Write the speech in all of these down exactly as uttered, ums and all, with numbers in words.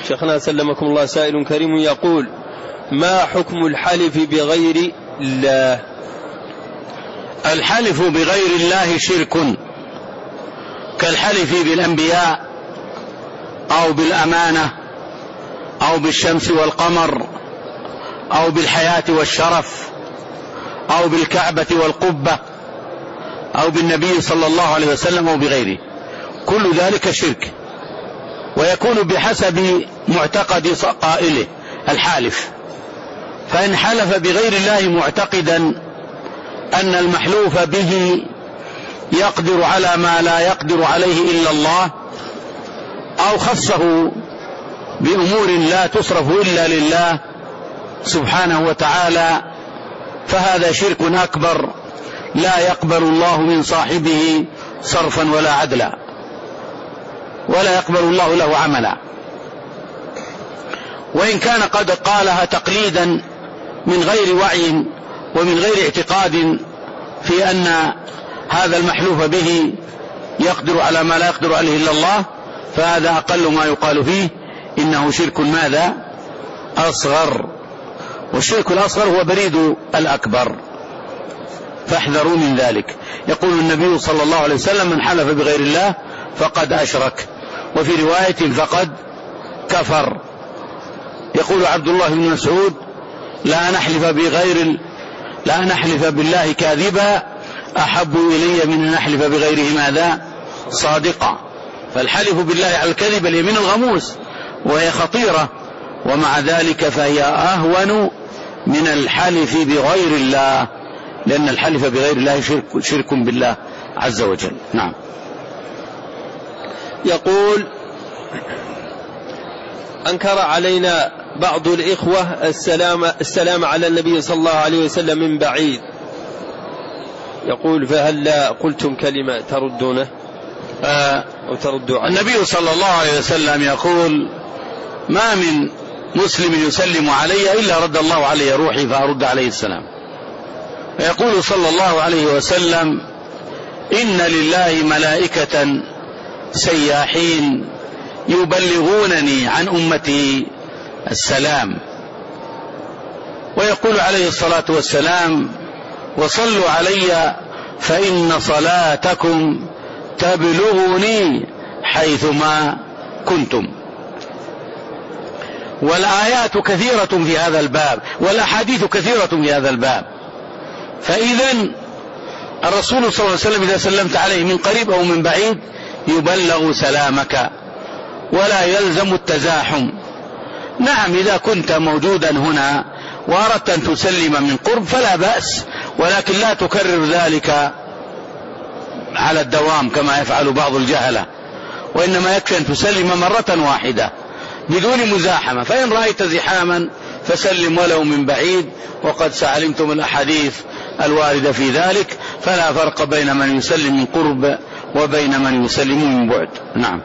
شيخنا سلمكم الله، سائل كريم يقول: ما حكم الحلف بغير الله؟ الحلف بغير الله شرك، كالحلف بالأنبياء أو بالأمانة أو بالشمس والقمر أو بالحياة والشرف أو بالكعبة والقبة أو بالنبي صلى الله عليه وسلم أو بغيره، كل ذلك شرك، ويكون بحسب معتقد قائله الحالف. فإن حلف بغير الله معتقدا أن المحلوف به يقدر على ما لا يقدر عليه إلا الله، أو خصه بأمور لا تصرف إلا لله سبحانه وتعالى، فهذا شرك أكبر لا يقبل الله من صاحبه صرفا ولا عدلا، ولا يقبل الله له عملا. وإن كان قد قالها تقليدا من غير وعي ومن غير اعتقاد في أن هذا المحلوف به يقدر على ما لا يقدر عليه إلا الله، فهذا أقل ما يقال فيه إنه شرك ماذا؟ أصغر. والشرك الأصغر هو بريد الأكبر، فاحذروا من ذلك. يقول النبي صلى الله عليه وسلم: من حلف بغير الله فقد أشرك، وفي رواية فقد كفر. يقول عبد الله بن مسعود: لا نحلف بغير لا نحلف بالله كاذبا أحب إلي من أن نحلف بغيره ماذا؟ صادقا. فالحلف بالله على الكذب اليمين الغموس، وهي خطيرة، ومع ذلك فهي أهون من الحلف بغير الله، لأن الحلف بغير الله شرك, شرك بالله عز وجل. نعم. يقول: أنكر علينا بعض الإخوة السلام, السلام على النبي صلى الله عليه وسلم من بعيد. يقول: فهل لا قلتم كلمة تردونه آه أو تردوا عليه؟ النبي صلى الله عليه وسلم يقول: ما من مسلم يسلم علي إلا رد الله علي روحي فأرد عليه السلام. يقول صلى الله عليه وسلم: إن لله ملائكة سياحين يبلغونني عن أمتي السلام. ويقول عليه الصلاة والسلام: وصلوا علي فإن صلاتكم تبلغني حيثما كنتم. والآيات كثيرة في هذا الباب، والأحاديث كثيرة في هذا الباب. فإذا الرسول صلى الله عليه وسلم إذا سلمت عليه من قريب أو من بعيد يبلغ سلامك، ولا يلزم التزاحم. نعم، إذا كنت موجودا هنا وأردت أن تسلم من قرب فلا بأس، ولكن لا تكرر ذلك على الدوام كما يفعل بعض الجهلة، وإنما يكفي أن تسلم مرة واحدة بدون مزاحمة. فإن رأيت زحاما فسلم ولو من بعيد، وقد سألمتم الأحاديث الواردة في ذلك، فلا فرق بين من يسلم من قرب وبين من يسلم من بعد. نعم.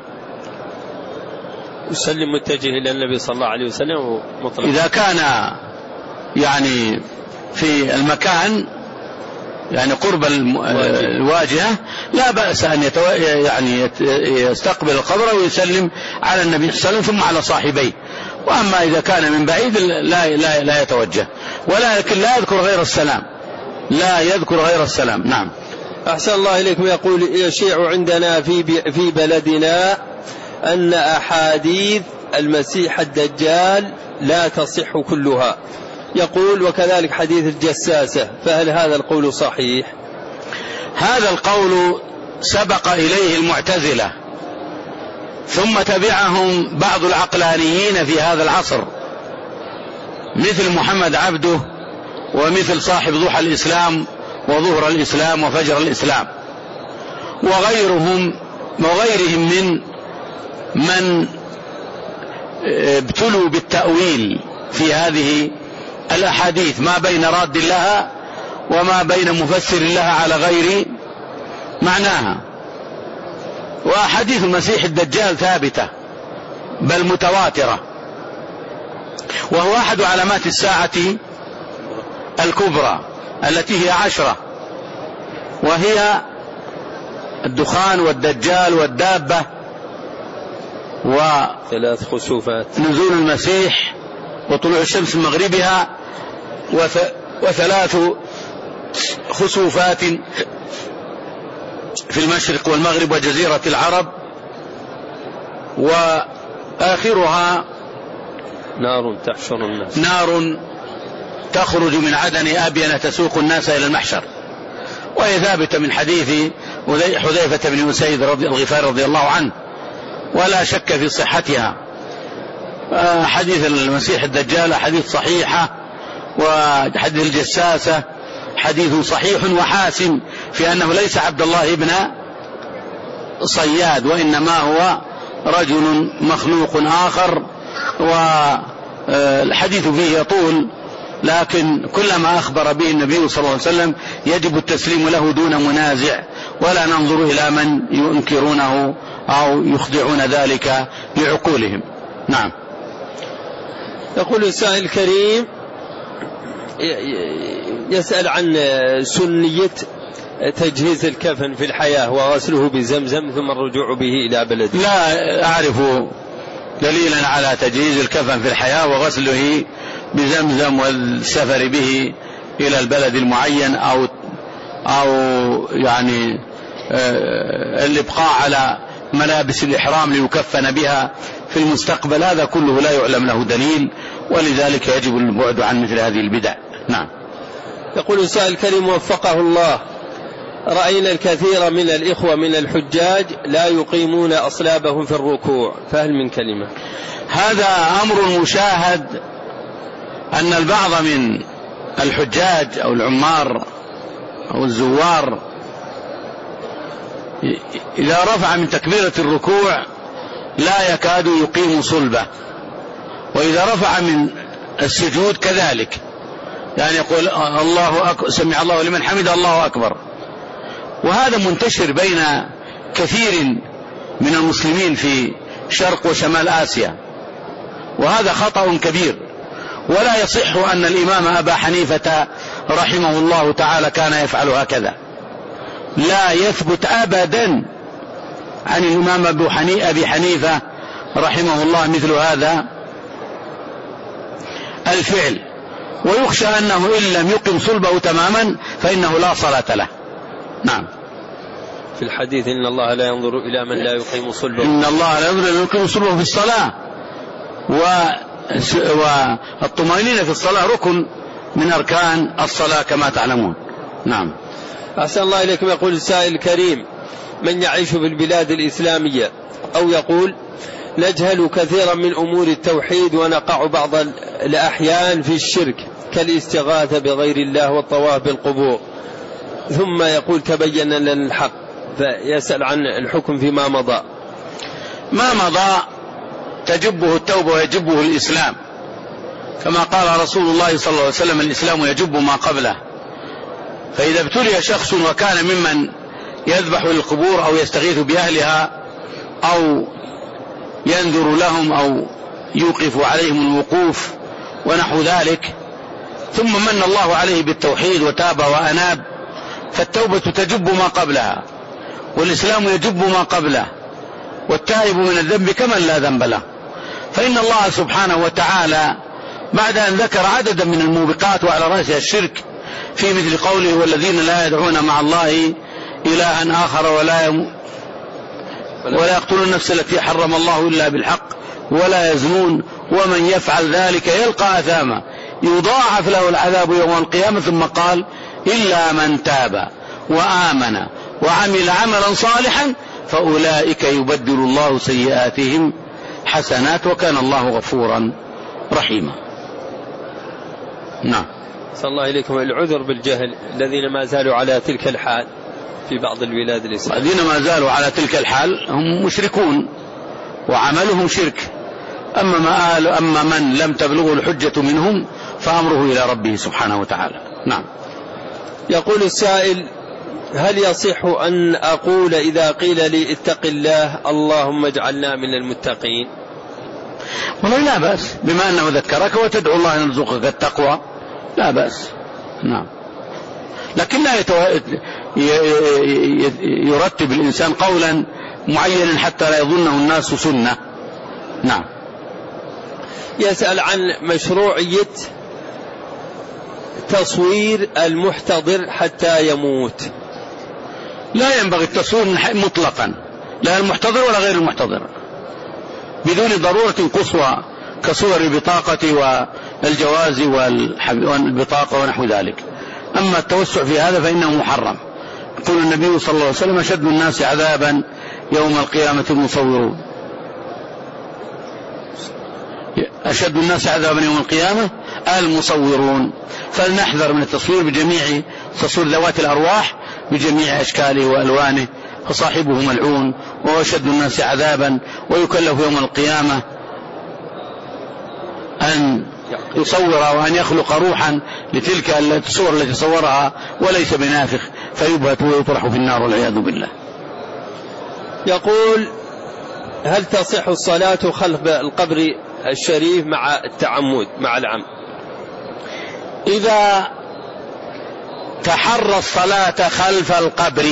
يسلم متجه إلى النبي صلى الله عليه وسلم مطلق. إذا كان يعني في المكان يعني قرب الواجهة لا بأس أن يتو... يعني يستقبل القبر ويسلم على النبي صلى الله عليه وسلم ثم على صاحبيه. وأما إذا كان من بعيد لا, لا, لا يتوجه، ولكن لا يذكر غير السلام، لا يذكر غير السلام. نعم. أحسن الله إليكم. يقول: يشيع عندنا في, في بلدنا أن أحاديث المسيح الدجال لا تصح كلها. يقول: وكذلك حديث الجساسة، فهل هذا القول صحيح؟ هذا القول سبق إليه المعتزلة، ثم تبعهم بعض العقلانيين في هذا العصر مثل محمد عبده، ومثل صاحب ضحى الإسلام وظهر الإسلام وفجر الإسلام، وغيرهم وغيرهم من من ابتلوا بالتأويل في هذه الأحاديث، ما بين راد لها وما بين مفسر لها على غير معناها. وأحاديث المسيح الدجال ثابتة بل متواترة، وهو أحد علامات الساعة الكبرى التي هي عشرة، وهي الدخان والدجال والدابة ثلاث خسوفات، ونزول المسيح وطلوع الشمس من مغربها، وثلاث خسوفات في المشرق والمغرب وجزيرة العرب، وآخرها نار تحشر الناس، نار تخرج من عدن أبين تسوق الناس إلى المحشر. وهي ثابتة من حديث حذيفة بن أسيد الغفاري رضي الله عنه، ولا شك في صحتها. حديث المسيح الدجال حديث صحيحة، وحديث الجساسة حديث صحيح وحاسم في أنه ليس عبد الله ابن صياد، وإنما هو رجل مخلوق آخر. والحديث فيه يطول، لكن كلما أخبر به النبي صلى الله عليه وسلم يجب التسليم له دون منازع، ولا ننظر إلى من ينكرونه أو يخضعون ذلك لعقولهم. نعم. يقول السائل الكريم يسأل عن سنية تجهيز الكفن في الحياة وغسله بزمزم ثم الرجوع به إلى بلده. لا أعرف دليلا على تجهيز الكفن في الحياة وغسله بزمزم والسفر به إلى البلد المعين، أو أو يعني الإبقاء على ملابس الإحرام ليكفن بها في المستقبل. هذا كله لا يعلم له دليل، ولذلك يجب البعد عن مثل هذه البدع. نعم. يقول السائل الكريم وفقه الله: رأينا الكثير من الإخوة من الحجاج لا يقيمون أصلابهم في الركوع، فهل من كلمة؟ هذا أمر مشاهد، أن البعض من الحجاج أو العمار أو الزوار إذا رفع من تكبيرة الركوع لا يكاد يقيم صلبه، وإذا رفع من السجود كذلك، يعني يقول الله أكبر سمع الله لمن حمد الله أكبر. وهذا منتشر بين كثير من المسلمين في شرق وشمال آسيا، وهذا خطأ كبير. ولا يصح أن الإمام أبا حنيفة رحمه الله تعالى كان يفعل هكذا، لا يثبت أبدا عن الإمام أبي حنيفة رحمه الله مثل هذا الفعل، ويخشى أنه إن لم يقم صلبه تماما فإنه لا صلاة له. نعم. في الحديث إن الله لا ينظر إلى من لا يقيم صلبه، إن الله لا ينظر إلى من يقيم صلبه في الصلاة، والطمأنينة في الصلاة ركن من أركان الصلاة كما تعلمون. نعم. أحسن الله إليكم. يقول السائل الكريم: من يعيش في البلاد الإسلامية أو يقول نجهل كثيرا من أمور التوحيد ونقع بعض الأحيان في الشرك كالاستغاثة بغير الله والطواف بالقبور، ثم يقول تبين لنا الحق، فيسأل عن الحكم فيما مضى. ما مضى تجبه التوبة ويجبه الإسلام، كما قال رسول الله صلى الله عليه وسلم: الإسلام يجب ما قبله. فإذا ابتلي شخص وكان ممن يذبح للقبور أو يستغيث بأهلها أو ينذر لهم أو يوقف عليهم الوقوف ونحو ذلك، ثم من الله عليه بالتوحيد وتاب وأناب، فالتوبة تجب ما قبلها، والإسلام يجب ما قبله، والتائب من الذنب كمن لا ذنب له. فإن الله سبحانه وتعالى بعد أن ذكر عددا من الموبقات وعلى رأسها الشرك في مثل قوله: والذين لا يدعون مع الله إلها آخر ولا يم... ولا يقتلون النفس التي حرم الله إلا بالحق ولا يزنون ومن يفعل ذلك يلقى أثاما يضاعف له العذاب يوم القيامة، ثم قال: إلا من تاب وآمن وعمل عملا صالحا فأولئك يبدل الله سيئاتهم حسنات وكان الله غفورا رحيما. نعم. صلى الله إليكم. العذر بالجهل الذين ما زالوا على تلك الحال في بعض البلاد الإسلامية، الذين ما زالوا على تلك الحال هم مشركون وعملهم شرك. أما, ما أما من لم تبلغه الحجة منهم فأمره إلى ربه سبحانه وتعالى. نعم. يقول السائل: هل يصح أن أقول إذا قيل لي اتق الله اللهم اجعلنا من المتقين؟ والله لا بأس، بما أنه ذكرك وتدعو الله أن يرزقك التقوى لا بأس. نعم. لكن لا يتو... يرتب الإنسان قولا معينا حتى لا يظنه الناس سنة. نعم. يسأل عن مشروعية تصوير المحتضر حتى يموت. لا ينبغي التصوير مطلقا، لا المحتضر ولا غير المحتضر، بدون ضرورة قصوى كصور البطاقة والجواز والبطاقة ونحو ذلك. أما التوسع في هذا فإنه محرم. يقول النبي صلى الله عليه وسلم: أشد الناس عذابا يوم القيامة المصورون. أشد الناس عذابا يوم القيامة المصورون. فلنحذر من التصوير بجميع تصوير ذوات الأرواح بجميع أشكاله وألوانه، فصاحبه ملعون وهو أشد الناس عذابا، ويكلف يوم القيامة أن يصور وأن يخلق روحا لتلك الصور التي صورها وليس بنافخ، فيبهت ويطرح في النار والعياذ بالله. يقول: هل تصح الصلاة خلف القبر الشريف مع التعمد مع العمد؟ إذا تحرى الصلاة خلف القبر،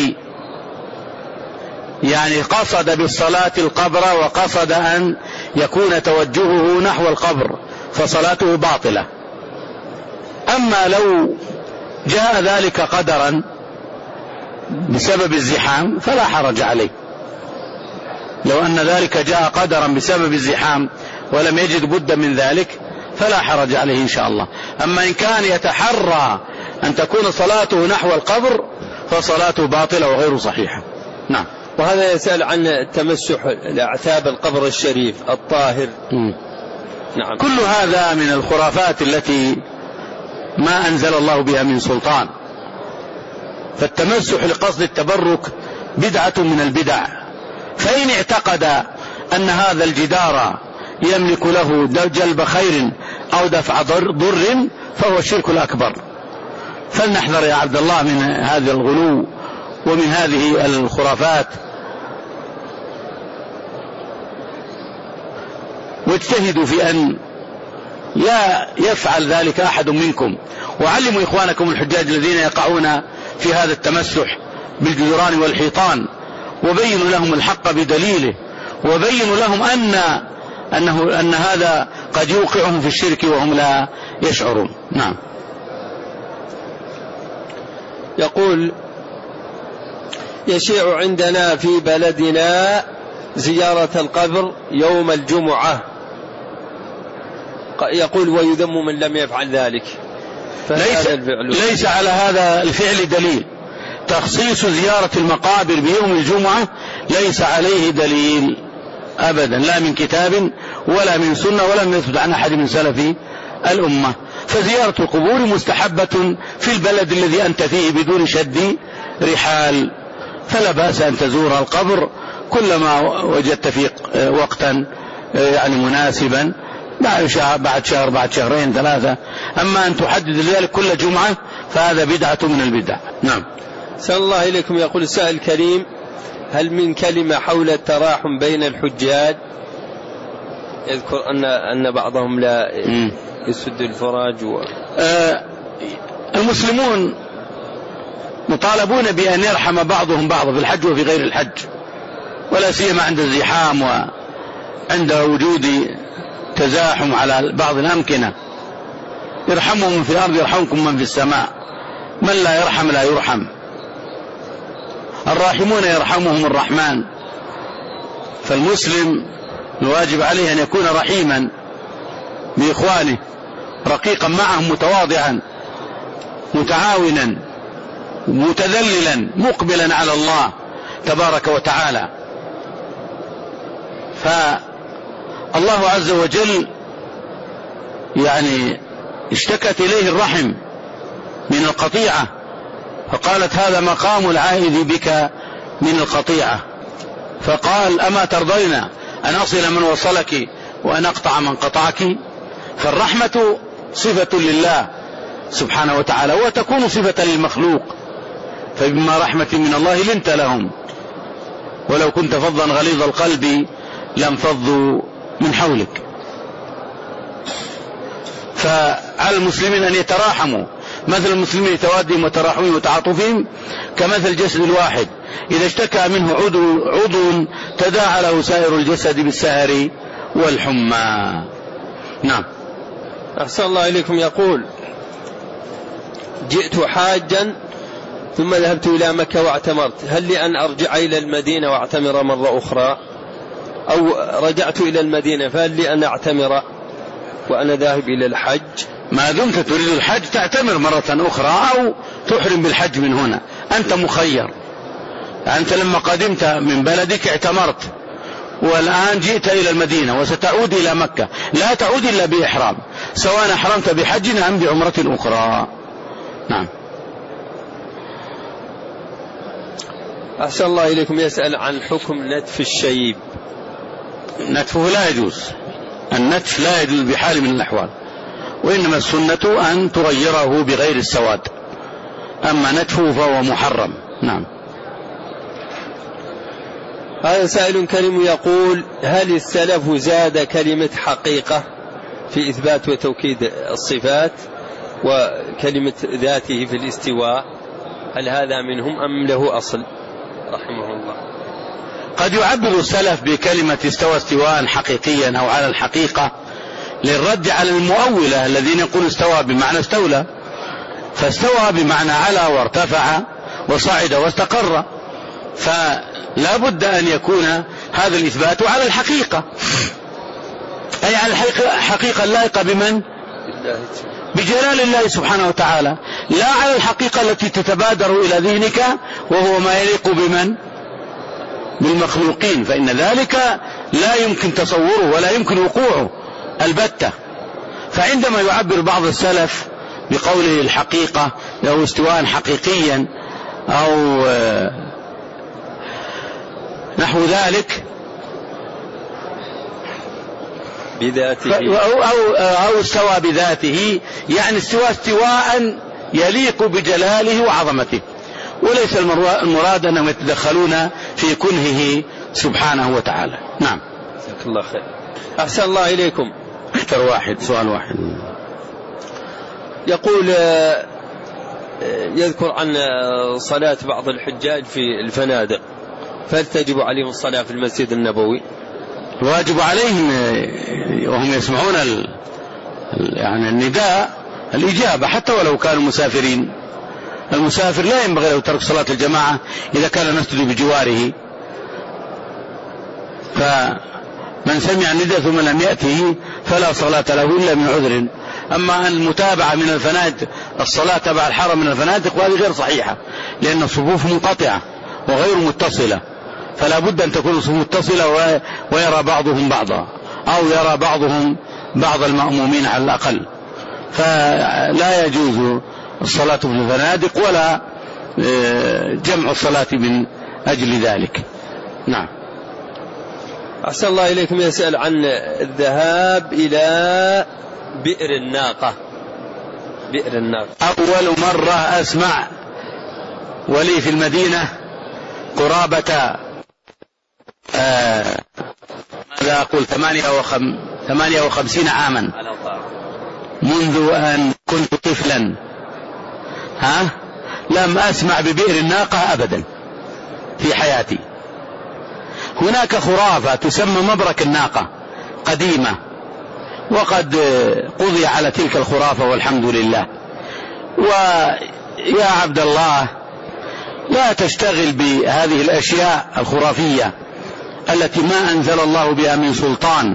يعني قصد بالصلاة القبر وقصد أن يكون توجهه نحو القبر، فصلاته باطلة. أما لو جاء ذلك قدرا بسبب الزحام فلا حرج عليه. لو أن ذلك جاء قدرا بسبب الزحام ولم يجد بد من ذلك فلا حرج عليه إن شاء الله. أما إن كان يتحرى أن تكون صلاته نحو القبر فصلاته باطلة وغير صحيحة. نعم. وهذا يسأل عن تمسح الأعتاب القبر الشريف الطاهر. م. نعم. كل هذا من الخرافات التي ما أنزل الله بها من سلطان. فالتمسح لقصد التبرك بدعة من البدع. فإن اعتقد أن هذا الجدار يملك له جلب خير أو دفع ضر فهو الشرك الأكبر. فلنحذر يا عبد الله من هذا الغلو ومن هذه الخرافات، واجتهدوا في أن لا يفعل ذلك أحد منكم، وعلموا إخوانكم الحجاج الذين يقعون في هذا التمسح بالجدران والحيطان، وبينوا لهم الحق بدليله، وبينوا لهم أن أنه أن هذا قد يوقعهم في الشرك وهم لا يشعرون. نعم. يقول: يشيع عندنا في بلدنا زيارة القبر يوم الجمعة، يقول ويذم من لم يفعل ذلك. ليس, ليس على هذا الفعل دليل. تخصيص زيارة المقابر بيوم الجمعة ليس عليه دليل أبدا، لا من كتاب ولا من سنة ولا من يثبت عن أحد من سلف الأمة. فزيارة القبور مستحبة في البلد الذي أنت فيه بدون شد رحال، فلا بأس أن تزور القبر كلما وجدت فيه وقتا يعني مناسبا، بعد شهر بعد شهر بعد شهرين ثلاثة. أما أن تحدد ذلك كل جمعة فهذا بدعة من البدع. نعم. سأل الله إليكم. يقول السائل الكريم: هل من كلمة حول التراحم بين الحجاج؟ يذكر أن أن بعضهم لا يسد الفراج و... آه المسلمون مطالبون بأن يرحم بعضهم بعضا في الحج وفي غير الحج، ولا سيما عند الزحام وعند وجود تزاحم على بعض الأمكنة. يرحمهم من في الأرض يرحمكم من في السماء، من لا يرحم لا يرحم. الراحمون يرحمهم الرحمن. فالمسلم الواجب عليه أن يكون رحيما بإخوانه، رقيقا معهم، متواضعا، متعاونا، متذللا، مقبلا على الله تبارك وتعالى. فالله عز وجل يعني اشتكت إليه الرحم من القطيعة، فقالت: هذا مقام العائذ بك من القطيعة. فقال: أما ترضين أن أصل من وصلك وأن أقطع من قطعك؟ فالرحمة صفة لله سبحانه وتعالى، وتكون صفة للمخلوق. فبما رحمة من الله لنت لهم، ولو كنت فظا غليظ القلب لانفضوا من حولك. فعلى المسلمين أن يتراحموا، مثل المسلمين توادهم وتراحمهم وتعاطفهم كمثل الجسد الواحد، إذا اشتكى منه عضو, عضو تداعى له سائر الجسد بالسهر والحمى. نعم. أحسن الله إليكم. يقول: جئت حاجا ثم ذهبت إلى مكة واعتمرت، هل لي أن أرجع إلى المدينة واعتمر مرة أخرى؟ أو رجعت إلى المدينة فهل لي أن أعتمر وأنا ذاهب إلى الحج؟ ما دمت تريد الحج تعتمر مرة أخرى أو تحرم بالحج من هنا، أنت مخير. أنت لما قدمت من بلدك اعتمرت، والآن جئت إلى المدينة وستعود إلى مكة، لا تعود إلا بإحرام، سواء أحرمت بحج أم بعمرة أخرى. نعم. أحسن الله إليكم. يسأل عن حكم نتف الشيب. نتفه لا يجوز، النتف لا يجوز بحال من الأحوال، وإنما السنة أن تغيره بغير السواد، أما نتفه فهو محرم. نعم. هذا سائل كريم يقول: هل السلف زاد كلمة حقيقة في إثبات وتوكيد الصفات وكلمة ذاته في الاستواء؟ هل هذا منهم أم له أصل رحمه الله؟ قد يعبر السلف بكلمة استوى استواء حقيقيا أو على الحقيقة للرد على المؤولة الذين يقول استوى بمعنى استولى، فاستوى بمعنى على وارتفع وصعد واستقر، فلا بد أن يكون هذا الإثبات على الحقيقة، أي على الحقيقة اللائقة بمن؟ بجلال الله سبحانه وتعالى، لا على الحقيقة التي تتبادر إلى ذهنك وهو ما يليق بمن؟ بالمخلوقين، فإن ذلك لا يمكن تصوره ولا يمكن وقوعه البتة. فعندما يعبر بعض السلف بقوله الحقيقة أو استواء حقيقيا أو نحو ذلك بذاته أو, أو, أو استوى بذاته، يعني استوى استواء يليق بجلاله وعظمته، وليس المراد أنهم يتدخلون في كنهه سبحانه وتعالى. نعم. جزاك الله خير. أحسن الله إليكم. اختر واحد، سؤال واحد. يقول: يذكر عن صلاة بعض الحجاج في الفنادق، فهل تجب عليهم الصلاة في المسجد النبوي؟ الواجب عليهم وهم يسمعون ال... يعني النداء الإجابة حتى ولو كانوا مسافرين. المسافر لا ينبغي له ترك صلاة الجماعة إذا كان المسجد بجواره، فمن سمع النداء ثم لم يأته فلا صلاة له إلا من عذر. أما المتابعة من الفنادق، الصلاة تبع الحرم من الفنادق، وهذه غير صحيحة، لأن الصفوف منقطعة وغير متصلة، فلا بد أن تكون الصفوف متصلة ويرى بعضهم بعضا، أو يرى بعضهم بعض المأمومين على الأقل، فلا يجوز الصلاة في الفنادق ولا جمع الصلاة من أجل ذلك. نعم. أحسن الله إليكم. يسأل عن الذهاب إلى بئر الناقة. بئر الناقة أول مرة أسمع، ولي في المدينة قرابة آه ماذا أقول ثمانية, وخم ثمانية وخمسين عاما منذ أن كنت طفلا، ها لم أسمع ببئر الناقة أبدا في حياتي. هناك خرافة تسمى مبرك الناقة قديمة، وقد قضي على تلك الخرافة والحمد لله. ويا عبد الله لا تشتغل بهذه الأشياء الخرافية التي ما أنزل الله بها من سلطان،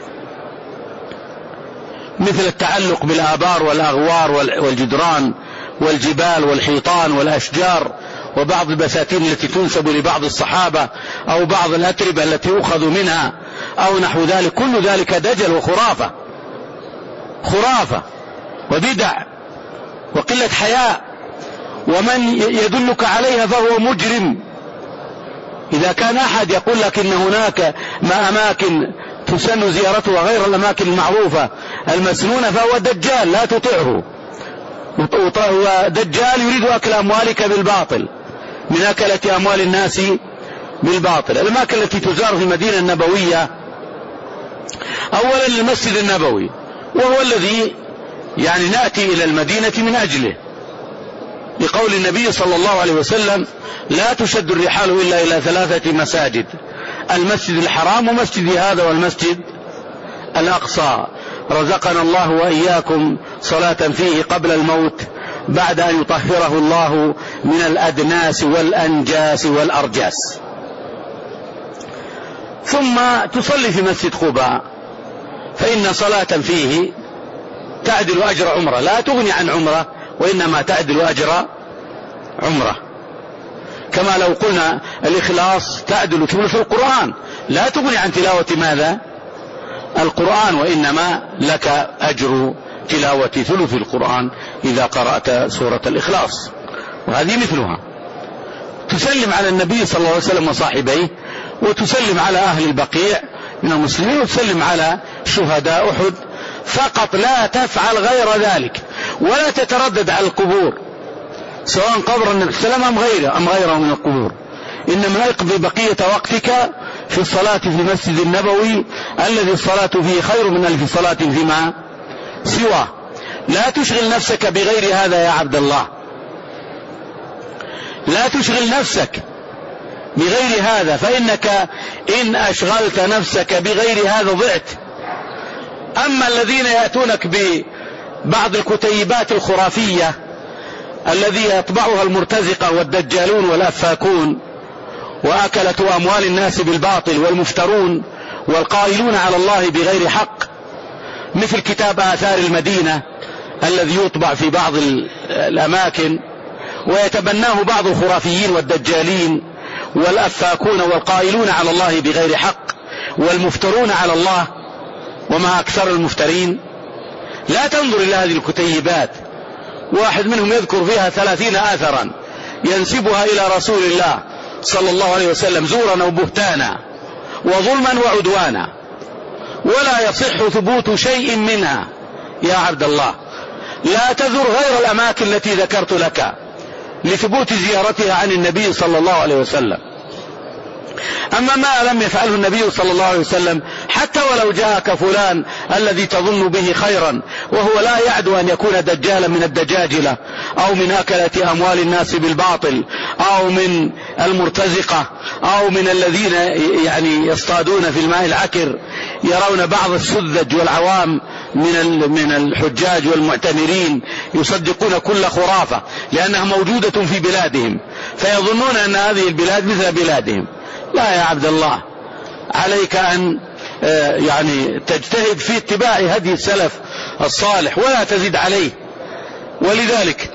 مثل التعلق بالآبار والأغوار والجدران والجبال والحيطان والأشجار وبعض البساتين التي تنسب لبعض الصحابة أو بعض الأتربة التي أخذوا منها أو نحو ذلك. كل ذلك دجل وخرافة، خرافة وبدع وقلة حياء، ومن يدلك عليها فهو مجرم. إذا كان أحد يقول لك إن هناك ما أماكن تسن زيارتها غير الأماكن المعروفة المسنونة فهو دجال، لا تطعه. ودجال يريد أكل أموالك بالباطل، من أكلة أموال الناس بالباطل. الأماكن التي تزار في المدينة النبوية أولا المسجد النبوي، وهو الذي يعني نأتي إلى المدينة من أجله، لقول النبي صلى الله عليه وسلم: لا تشد الرحال إلا إلى ثلاثة مساجد، المسجد الحرام ومسجد هذا والمسجد الأقصى. رزقنا الله وإياكم صلاة فيه قبل الموت بعد أن يطهره الله من الأدناس والأنجاس والأرجاس. ثم تصلي في مسجد قباء، فإن صلاة فيه تعدل أجر عمرة، لا تغني عن عمرة، وإنما تعدل أجر عمرة. كما لو قلنا الإخلاص تعدل ثلث القرآن، لا تغني عن تلاوة ماذا؟ القرآن، وإنما لك أجر تلاوة ثلث القرآن إذا قرأت سورة الإخلاص. وهذه مثلها. تسلم على النبي صلى الله عليه وسلم وصاحبيه، وتسلم على أهل البقيع من المسلمين، وتسلم على شهداء أحد فقط. لا تفعل غير ذلك، ولا تتردد على القبور، سواء قبر النبي صلى الله عليه وسلم أم غيره أم غيره من القبور. إنما اقضي بقية وقتك في الصلاة في المسجد النبوي الذي الصلاة فيه خير من ألف صلاة فيما سواه. لا تشغل نفسك بغير هذا يا عبد الله، لا تشغل نفسك بغير هذا، فإنك إن أشغلت نفسك بغير هذا ضعت. أما الذين يأتونك ببعض الكتيبات الخرافية الذي يطبعها المرتزقة والدجالون والأفاكون وأكلة أموال الناس بالباطل والمفترون والقائلون على الله بغير حق، مثل كتاب آثار المدينة الذي يطبع في بعض الأماكن ويتبناه بعض الخرافيين والدجالين والأفاكون والقائلون على الله بغير حق والمفترون على الله، وما أكثر المفترين. لا تنظر إلى هذه الكتيبات، واحد منهم يذكر فيها ثلاثين آثرا ينسبها إلى رسول الله صلى الله عليه وسلم زورا وبهتانا وظلما وعدوانا، ولا يصح ثبوت شيء منها. يا عبد الله لا تزر غير الأماكن التي ذكرت لك لثبوت زيارتها عن النبي صلى الله عليه وسلم. أما ما لم يفعله النبي صلى الله عليه وسلم، حتى ولو جاءك فلان الذي تظن به خيرا وهو لا يعدو أن يكون دجالا من الدجاجلة أو من أكلة أموال الناس بالباطل أو من المرتزقة أو من الذين يعني يصطادون في الماء العكر، يرون بعض السذج والعوام من من الحجاج والمعتمرين يصدقون كل خرافة لأنها موجودة في بلادهم، فيظنون أن هذه البلاد مثل بلادهم. لا يا عبد الله، عليك أن يعني تجتهد في اتباع هدي السلف الصالح ولا تزيد عليه. ولذلك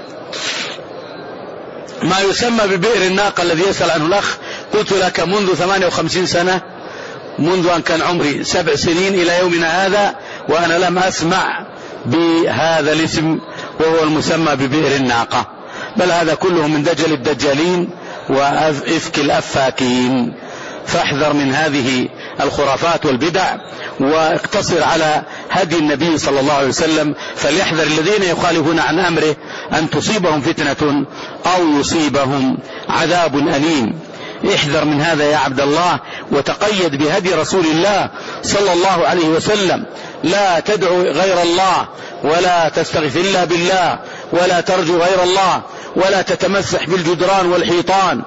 ما يسمى ببئر الناقة الذي يسأل عنه الأخ، قلت لك منذ ثمانية وخمسين سنة، منذ أن كان عمري سبع سنين إلى يومنا هذا وأنا لم أسمع بهذا الاسم وهو المسمى ببئر الناقة، بل هذا كله من دجل الدجالين وإفك الأفاكين. فاحذر من هذه الخرافات والبدع واقتصر على هدي النبي صلى الله عليه وسلم. فليحذر الذين يخالفون عن أمره أن تصيبهم فتنة أو يصيبهم عذاب أليم. احذر من هذا يا عبد الله، وتقيد بهدي رسول الله صلى الله عليه وسلم. لا تدعو غير الله، ولا تستغفر إلا بالله، ولا ترجو غير الله، ولا تتمسح بالجدران والحيطان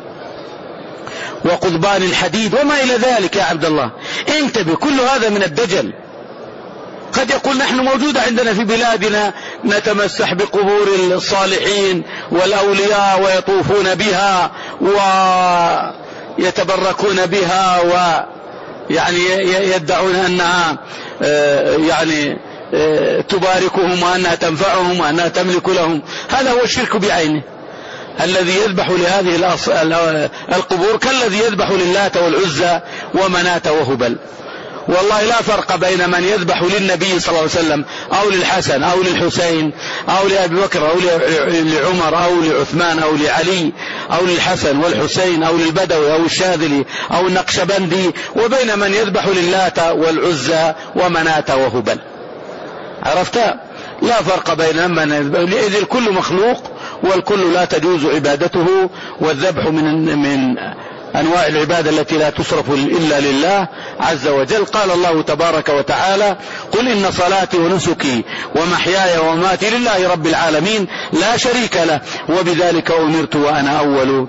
وقضبان الحديد وما إلى ذلك. يا عبد الله انتبه، كل هذا من الدجل. قد يقول نحن موجودة عندنا في بلادنا نتمسح بقبور الصالحين والأولياء ويطوفون بها ويتبركون بها ويعني يدعون أنها يعني تباركهم وأنها تنفعهم وأنها تملك لهم. هذا هو الشرك بعينه، الذي يذبح لهذه القبور كالذي يذبح للات والعزى ومناة وهبل. والله لا فرق بين من يذبح للنبي صلى الله عليه وسلم أو للحسن أو للحسين أو لأبي بكر أو لعمر أو لعثمان أو لعلي أو للحسن والحسين أو للبدوي أو الشاذلي أو النقشبندي، وبين من يذبح للات والعزى ومناة وهبل. عرفت؟ لا فرق بين من يذبح، إذ الكل مخلوق والكل لا تجوز عبادته، والذبح من من أنواع العبادة التي لا تصرف إلا لله عز وجل. قال الله تبارك وتعالى: قل إن صلاتي ونسكي ومحياي ومماتي لله رب العالمين لا شريك له وبذلك أمرت وأنا أول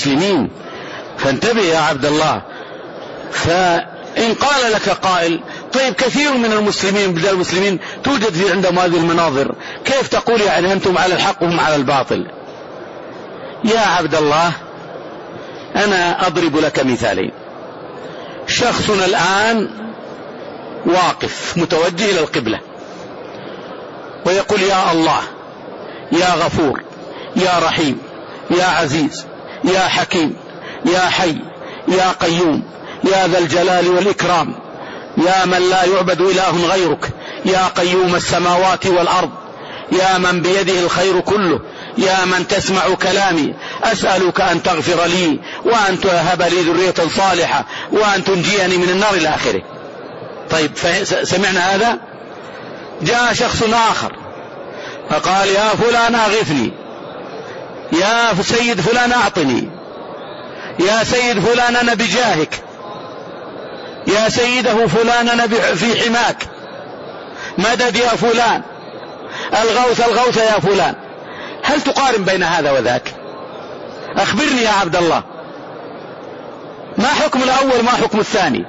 المسلمين. فانتبه يا عبد الله. فإن قال لك قائل: طيب كثير من المسلمين بلاد المسلمين توجد في عندهم هذه المناظر، كيف تقول يعني أنتم على الحق وهم على الباطل؟ يا عبد الله أنا أضرب لك مثالين. شخصنا الآن واقف متوجه إلى القبلة ويقول يا الله يا غفور يا رحيم يا عزيز يا حكيم يا حي يا قيوم يا ذا الجلال والإكرام يا من لا يعبد إله غيرك يا قيوم السماوات والأرض يا من بيده الخير كله يا من تسمع كلامي أسألك أن تغفر لي وأن تهب لي ذرية صالحة وأن تنجيني من النار إلى آخره. طيب سمعنا هذا. جاء شخص آخر فقال يا فلان أغثني يا سيد فلان أعطني يا سيد فلان أنا بجاهك يا سيده فلان أنا في حماك مدد يا فلان الغوث الغوث يا فلان. هل تقارن بين هذا وذاك؟ أخبرني يا عبد الله ما حكم الأول ما حكم الثاني؟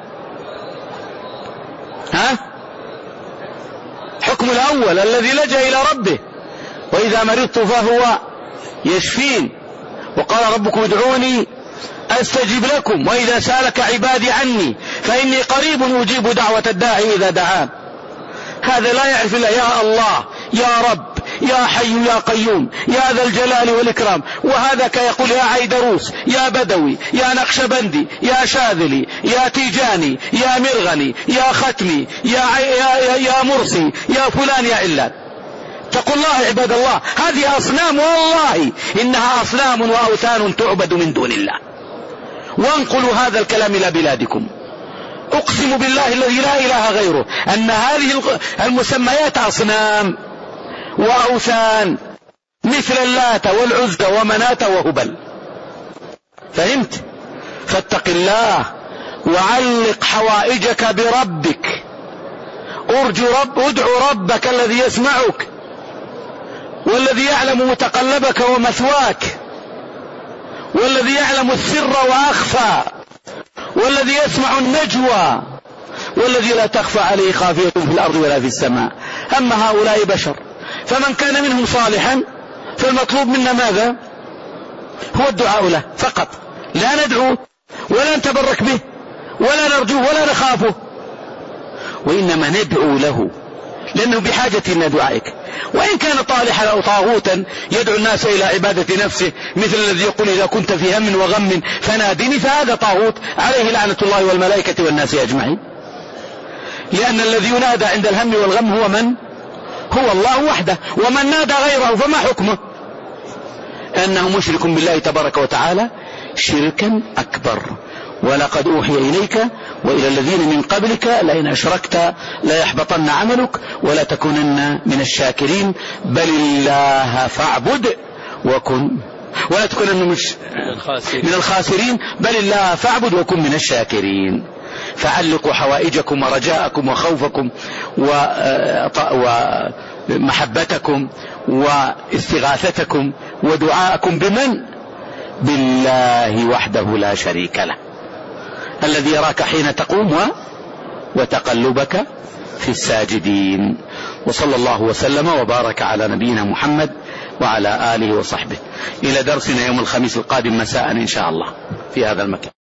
ها؟ حكم الأول الذي لجأ إلى ربه وإذا مرضت فهو يشفين وقال ربكم ادعوني أستجب لكم وإذا سألك عبادي عني فإني قريب أجيب دعوة الداعي إذا دعان. هذا لا يعرف إلا يا الله يا رب يا حي يا قيوم يا ذا الجلال والإكرام. وهذا كيقول يا عيدروس يا بدوي يا نقشبندي يا شاذلي يا تيجاني يا مرغني يا ختمي يا, يا, يا, يا مرسي يا فلان يا علان. اتقوا الله عباد الله، هذه أصنام والله إنها أصنام وأوثان تعبد من دون الله. وانقلوا هذا الكلام إلى بلادكم. أقسم بالله الذي لا إله غيره أن هذه المسميات أصنام وأوثان مثل اللات والعزى ومناة وهبل. فهمت؟ فاتق الله وعلق حوائجك بربك. أرجو رب ادعو ربك الذي يسمعك والذي يعلم متقلبك ومثواك والذي يعلم السر وأخفى والذي يسمع النجوى والذي لا تخفى عليه خافية في الأرض ولا في السماء. أما هؤلاء بشر، فمن كان منهم صالحا فالمطلوب منا ماذا؟ هو الدعاء له فقط، لا ندعو ولا نتبرك به ولا نرجوه ولا نخافه، وإنما ندعو له لأنه بحاجة إلى دعائك. وإن كان طالحا أو طاغوتا يدعو الناس إلى عبادة نفسه مثل الذي يقول إذا كنت في هم وغم فنادني، فهذا طاغوت عليه لعنة الله والملائكة والناس أجمعين. لأن الذي ينادى عند الهم والغم هو من؟ هو الله وحده. ومن نادى غيره فما حكمه؟ أنه مشرك بالله تبارك وتعالى شركا أكبر. ولقد أوحي إليك وإلى الذين من قبلك لئن أشركت لا يحبطن عملك ولا تكونن من الشاكرين بل الله فاعبد وكن ولا تكونن مش من الخاسرين بل الله فاعبد وكن من الشاكرين. فعلقوا حوائجكم ورجاءكم وخوفكم ومحبتكم واستغاثتكم ودعاءكم بمن؟ بالله وحده لا شريك له الذي يراك حين تقوم و... وتقلبك في الساجدين. وصلى الله وسلم وبارك على نبينا محمد وعلى آله وصحبه. إلى درسنا يوم الخميس القادم مساء إن شاء الله في هذا المكان.